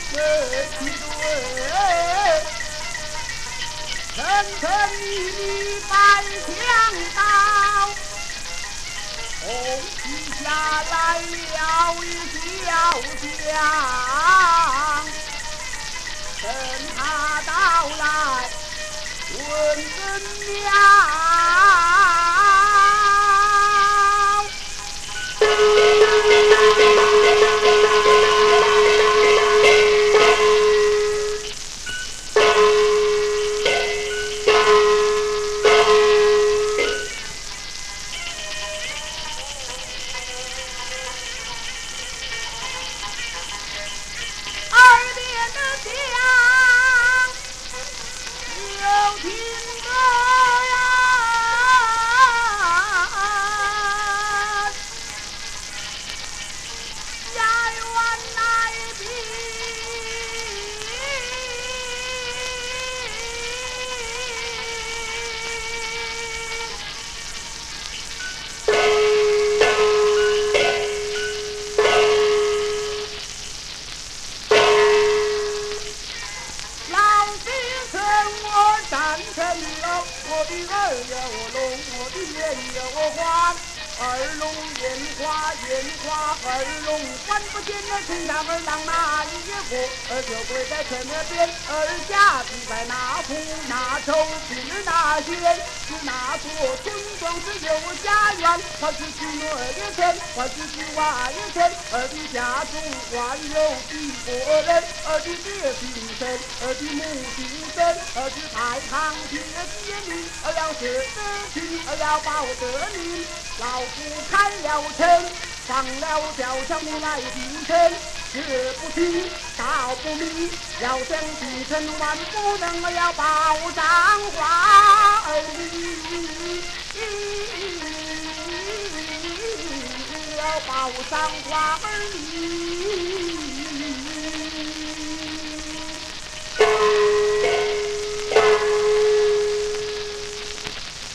七对，层层密密白墙道，红旗下来了一小将，等他到来问人了。我的儿有龙，我的眼有花，二龙眼花眼花，二龙看不见那天上二郎哪一个？儿就跪在前面边，儿下跪在那夫那仇是那仙，是那座村庄是有家园，还是去诺的城，还是去瓦的城？儿的家中还有几个人？儿的爹姓陈，儿的母姓曾，儿的太堂爹爹名，儿要舍得亲，儿要报得名。老夫开了城，放了小强你来进城，学不清道不明，要想进城万不能，儿要报上话儿要报上话儿